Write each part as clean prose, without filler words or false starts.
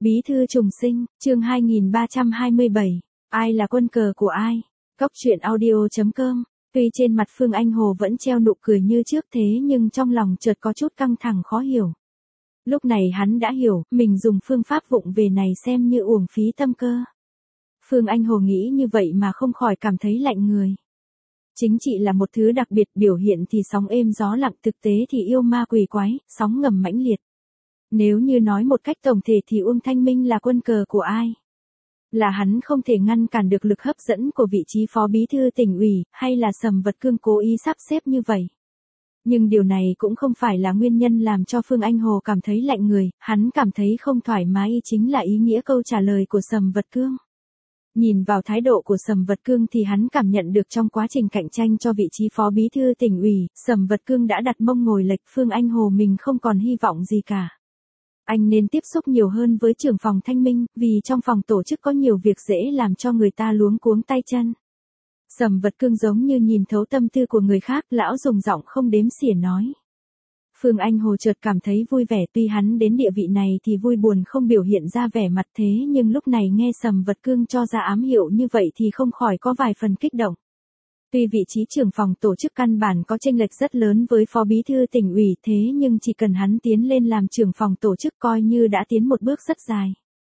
Bí thư trùng sinh, chương 2327. Ai là quân cờ của ai? Cóc truyện audio.com. Tuy trên mặt Phương Anh Hồ vẫn treo nụ cười như trước thế nhưng trong lòng chợt có chút căng thẳng khó hiểu. Lúc này hắn đã hiểu, mình dùng phương pháp vụng về này xem như uổng phí tâm cơ. Phương Anh Hồ nghĩ như vậy mà không khỏi cảm thấy lạnh người. Chính trị là một thứ đặc biệt, biểu hiện thì sóng êm gió lặng, thực tế thì yêu ma quỷ quái, sóng ngầm mãnh liệt. Nếu như nói một cách tổng thể thì Uông Thanh Minh là quân cờ của ai? Là hắn không thể ngăn cản được lực hấp dẫn của vị trí phó bí thư tỉnh ủy, hay là Sầm Vật Cương cố ý sắp xếp như vậy? Nhưng điều này cũng không phải là nguyên nhân làm cho Phương Anh Hồ cảm thấy lạnh người, hắn cảm thấy không thoải mái chính là ý nghĩa câu trả lời của Sầm Vật Cương. Nhìn vào thái độ của Sầm Vật Cương thì hắn cảm nhận được trong quá trình cạnh tranh cho vị trí phó bí thư tỉnh ủy, Sầm Vật Cương đã đặt mông ngồi lệch, Phương Anh Hồ mình không còn hy vọng gì cả. Anh nên tiếp xúc nhiều hơn với trưởng phòng Thanh Minh, vì trong phòng tổ chức có nhiều việc dễ làm cho người ta luống cuống tay chân. Sầm Vật Cương giống như nhìn thấu tâm tư của người khác, lão dùng giọng không đếm xỉa nói. Phương Anh Hồ chợt cảm thấy vui vẻ, tuy hắn đến địa vị này thì vui buồn không biểu hiện ra vẻ mặt thế nhưng lúc này nghe Sầm Vật Cương cho ra ám hiệu như vậy thì không khỏi có vài phần kích động. Tuy vị trí trưởng phòng tổ chức căn bản có chênh lệch rất lớn với phó bí thư tỉnh ủy thế nhưng chỉ cần hắn tiến lên làm trưởng phòng tổ chức coi như đã tiến một bước rất dài.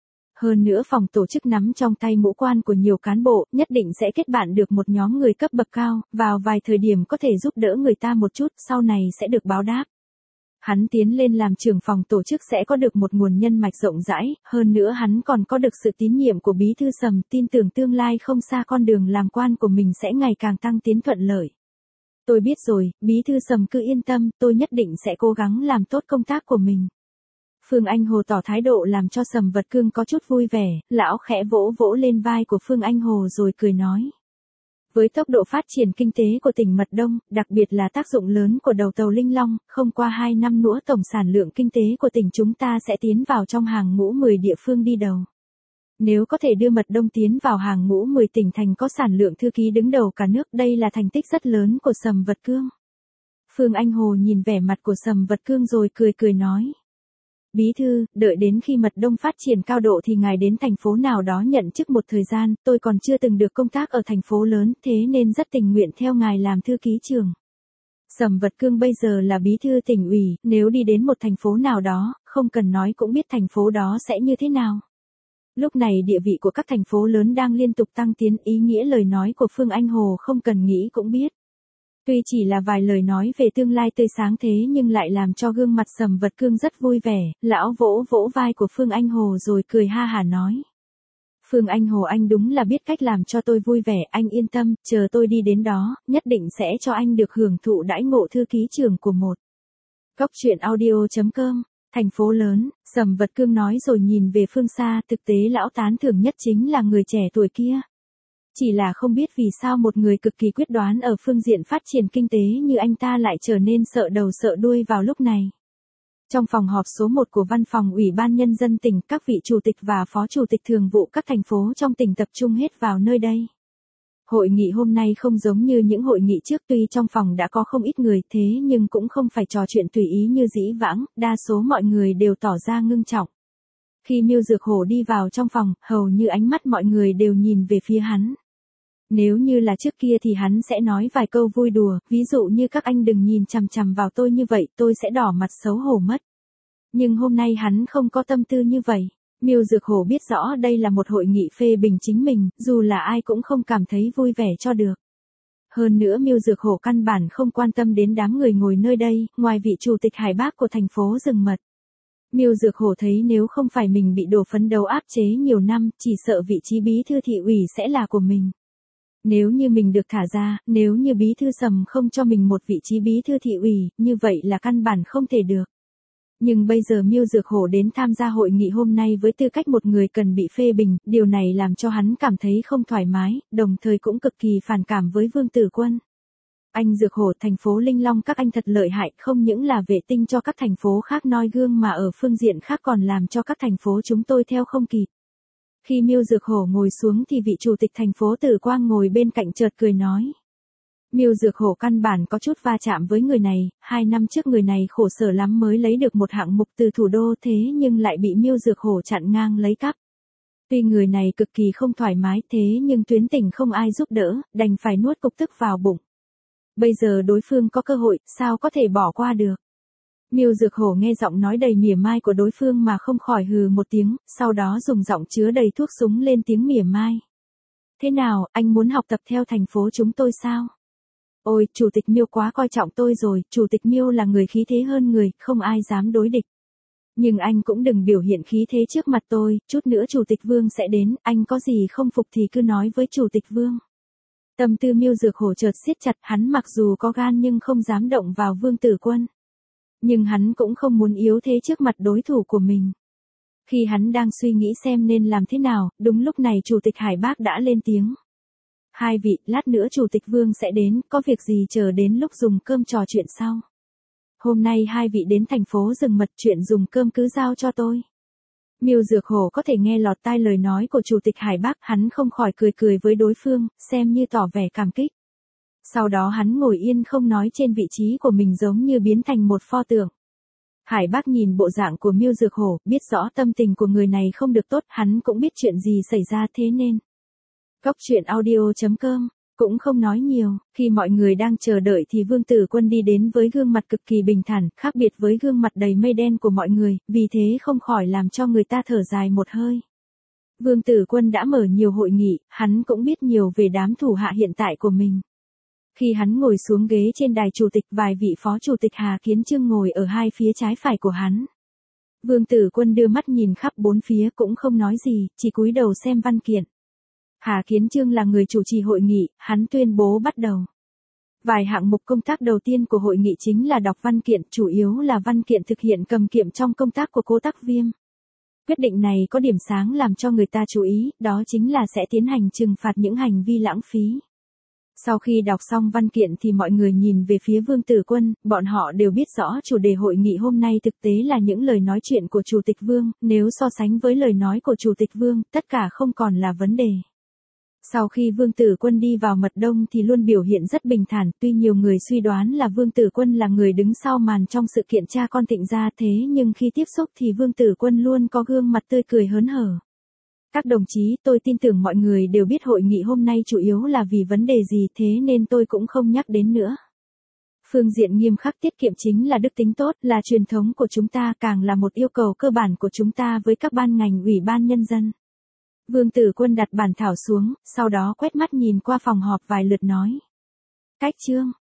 Hơn nữa phòng tổ chức nắm trong tay mũ quan của nhiều cán bộ, nhất định sẽ kết bạn được một nhóm người cấp bậc cao, vào vài thời điểm có thể giúp đỡ người ta một chút, sau này sẽ được báo đáp. Hắn tiến lên làm trưởng phòng tổ chức sẽ có được một nguồn nhân mạch rộng rãi, hơn nữa hắn còn có được sự tín nhiệm của bí thư Sầm, tin tưởng tương lai không xa con đường làm quan của mình sẽ ngày càng tăng tiến thuận lợi. Tôi biết rồi, bí thư Sầm cứ yên tâm, tôi nhất định sẽ cố gắng làm tốt công tác của mình. Phương Anh Hồ tỏ thái độ làm cho Sầm Vật Cương có chút vui vẻ, lão khẽ vỗ vỗ lên vai của Phương Anh Hồ rồi cười nói. Với tốc độ phát triển kinh tế của tỉnh Mật Đông, đặc biệt là tác dụng lớn của đầu tàu Linh Long, không qua 2 năm nữa tổng sản lượng kinh tế của tỉnh chúng ta sẽ tiến vào trong hàng ngũ 10 địa phương đi đầu. Nếu có thể đưa Mật Đông tiến vào hàng ngũ 10 tỉnh thành có sản lượng thư ký đứng đầu cả nước, đây là thành tích rất lớn của Sầm Vật Cương. Phương Anh Hồ nhìn vẻ mặt của Sầm Vật Cương rồi cười nói. Bí thư, đợi đến khi Mật Đông phát triển cao độ thì ngài đến thành phố nào đó nhận chức một thời gian, tôi còn chưa từng được công tác ở thành phố lớn, thế nên rất tình nguyện theo ngài làm thư ký trưởng. Sầm Vật Cương bây giờ là bí thư tỉnh ủy, nếu đi đến một thành phố nào đó, không cần nói cũng biết thành phố đó sẽ như thế nào. Lúc này địa vị của các thành phố lớn đang liên tục tăng tiến, ý nghĩa lời nói của Phương Anh Hồ không cần nghĩ cũng biết. Tuy chỉ là vài lời nói về tương lai tươi sáng thế nhưng lại làm cho gương mặt Sầm Vật Cương rất vui vẻ, lão vỗ vỗ vai của Phương Anh Hồ rồi cười ha hả nói. Phương Anh Hồ anh đúng là biết cách làm cho tôi vui vẻ, anh yên tâm, chờ tôi đi đến đó, nhất định sẽ cho anh được hưởng thụ đãi ngộ thư ký trưởng của một. Cóc truyện audio.com, thành phố lớn, Sầm Vật Cương nói rồi nhìn về phương xa, thực tế lão tán thưởng nhất chính là người trẻ tuổi kia. Chỉ là không biết vì sao một người cực kỳ quyết đoán ở phương diện phát triển kinh tế như anh ta lại trở nên sợ đầu sợ đuôi vào lúc này. Trong phòng họp số 1 của văn phòng Ủy ban Nhân dân tỉnh, các vị chủ tịch và phó chủ tịch thường vụ các thành phố trong tỉnh tập trung hết vào nơi đây. Hội nghị hôm nay không giống như những hội nghị trước, tuy trong phòng đã có không ít người thế nhưng cũng không phải trò chuyện tùy ý như dĩ vãng, đa số mọi người đều tỏ ra ngưng trọng. Khi Miêu Dược Hổ đi vào trong phòng, hầu như ánh mắt mọi người đều nhìn về phía hắn. Nếu như là trước kia thì hắn sẽ nói vài câu vui đùa, ví dụ như các anh đừng nhìn chằm chằm vào tôi như vậy, tôi sẽ đỏ mặt xấu hổ mất. Nhưng hôm nay hắn không có tâm tư như vậy. Miêu Dược Hổ biết rõ đây là một hội nghị phê bình chính mình, dù là ai cũng không cảm thấy vui vẻ cho được. Hơn nữa Miêu Dược Hổ căn bản không quan tâm đến đám người ngồi nơi đây, ngoài vị chủ tịch Hải Bác của thành phố Rừng Mật. Miêu Dược Hổ thấy nếu không phải mình bị đổ phấn đấu áp chế nhiều năm, chỉ sợ vị trí bí thư thị ủy sẽ là của mình. Nếu như mình được thả ra, nếu như bí thư Sầm không cho mình một vị trí bí thư thị ủy, như vậy là căn bản không thể được. Nhưng bây giờ Miêu Dược Hổ đến tham gia hội nghị hôm nay với tư cách một người cần bị phê bình, điều này làm cho hắn cảm thấy không thoải mái, đồng thời cũng cực kỳ phản cảm với Vương Tử Quân. Anh Dược Hổ, thành phố Linh Long các anh thật lợi hại, không những là vệ tinh cho các thành phố khác noi gương mà ở phương diện khác còn làm cho các thành phố chúng tôi theo không kịp. Khi Miêu Dược Hổ ngồi xuống thì vị chủ tịch thành phố Tử Quang ngồi bên cạnh chợt cười nói. Miêu Dược Hổ căn bản có chút va chạm với người này, 2 năm trước người này khổ sở lắm mới lấy được một hạng mục từ thủ đô thế nhưng lại bị Miêu Dược Hổ chặn ngang lấy cắp. Tuy người này cực kỳ không thoải mái thế nhưng tuyến tỉnh không ai giúp đỡ, đành phải nuốt cục tức vào bụng. Bây giờ đối phương có cơ hội, sao có thể bỏ qua được. Miêu Dược Hổ nghe giọng nói đầy mỉa mai của đối phương mà không khỏi hừ một tiếng, sau đó dùng giọng chứa đầy thuốc súng lên tiếng mỉa mai. Thế nào, anh muốn học tập theo thành phố chúng tôi sao? Ôi, Chủ tịch Miêu quá coi trọng tôi rồi, Chủ tịch Miêu là người khí thế hơn người, không ai dám đối địch. Nhưng anh cũng đừng biểu hiện khí thế trước mặt tôi, chút nữa Chủ tịch Vương sẽ đến, anh có gì không phục thì cứ nói với Chủ tịch Vương. Tâm tư Miêu Dược Hổ chợt siết chặt, hắn mặc dù có gan nhưng không dám động vào Vương Tử Quân. Nhưng hắn cũng không muốn yếu thế trước mặt đối thủ của mình. Khi hắn đang suy nghĩ xem nên làm thế nào, đúng lúc này Chủ tịch Hải Bác đã lên tiếng. Hai vị, lát nữa Chủ tịch Vương sẽ đến, có việc gì chờ đến lúc dùng cơm trò chuyện sau. Hôm nay hai vị đến thành phố Rừng Mật, chuyện dùng cơm cứ giao cho tôi. Miêu Dược Hổ có thể nghe lọt tai lời nói của Chủ tịch Hải Bác, hắn không khỏi cười cười với đối phương, xem như tỏ vẻ cảm kích. Sau đó hắn ngồi yên không nói trên vị trí của mình giống như biến thành một pho tượng. Hải Bác nhìn bộ dạng của Miêu Dược Hổ, biết rõ tâm tình của người này không được tốt, hắn cũng biết chuyện gì xảy ra thế nên. Góc truyện audio.com cũng không nói nhiều, khi mọi người đang chờ đợi thì Vương Tử Quân đi đến với gương mặt cực kỳ bình thản, khác biệt với gương mặt đầy mây đen của mọi người, vì thế không khỏi làm cho người ta thở dài một hơi. Vương Tử Quân đã mở nhiều hội nghị, hắn cũng biết nhiều về đám thủ hạ hiện tại của mình. Khi hắn ngồi xuống ghế trên đài chủ tịch, vài vị phó chủ tịch Hà Kiến Chương ngồi ở hai phía trái phải của hắn. Vương Tử Quân đưa mắt nhìn khắp bốn phía cũng không nói gì, chỉ cúi đầu xem văn kiện. Hà Kiến Chương là người chủ trì hội nghị, hắn tuyên bố bắt đầu. Vài hạng mục công tác đầu tiên của hội nghị chính là đọc văn kiện, chủ yếu là văn kiện thực hiện cầm kiệm trong công tác của Cố Tắc Viêm. Quyết định này có điểm sáng làm cho người ta chú ý, đó chính là sẽ tiến hành trừng phạt những hành vi lãng phí. Sau khi đọc xong văn kiện thì mọi người nhìn về phía Vương Tử Quân, bọn họ đều biết rõ chủ đề hội nghị hôm nay thực tế là những lời nói chuyện của Chủ tịch Vương, nếu so sánh với lời nói của Chủ tịch Vương, tất cả không còn là vấn đề. Sau khi Vương Tử Quân đi vào mật đông thì luôn biểu hiện rất bình thản, tuy nhiều người suy đoán là Vương Tử Quân là người đứng sau màn trong sự kiện cha con Thịnh gia thế nhưng khi tiếp xúc thì Vương Tử Quân luôn có gương mặt tươi cười hớn hở. Các đồng chí, tôi tin tưởng mọi người đều biết hội nghị hôm nay chủ yếu là vì vấn đề gì thế nên tôi cũng không nhắc đến nữa. Phương diện nghiêm khắc tiết kiệm chính là đức tính tốt, là truyền thống của chúng ta, càng là một yêu cầu cơ bản của chúng ta với các ban ngành ủy ban nhân dân. Vương Tử Quân đặt bản thảo xuống, sau đó quét mắt nhìn qua phòng họp vài lượt nói. Cách chương,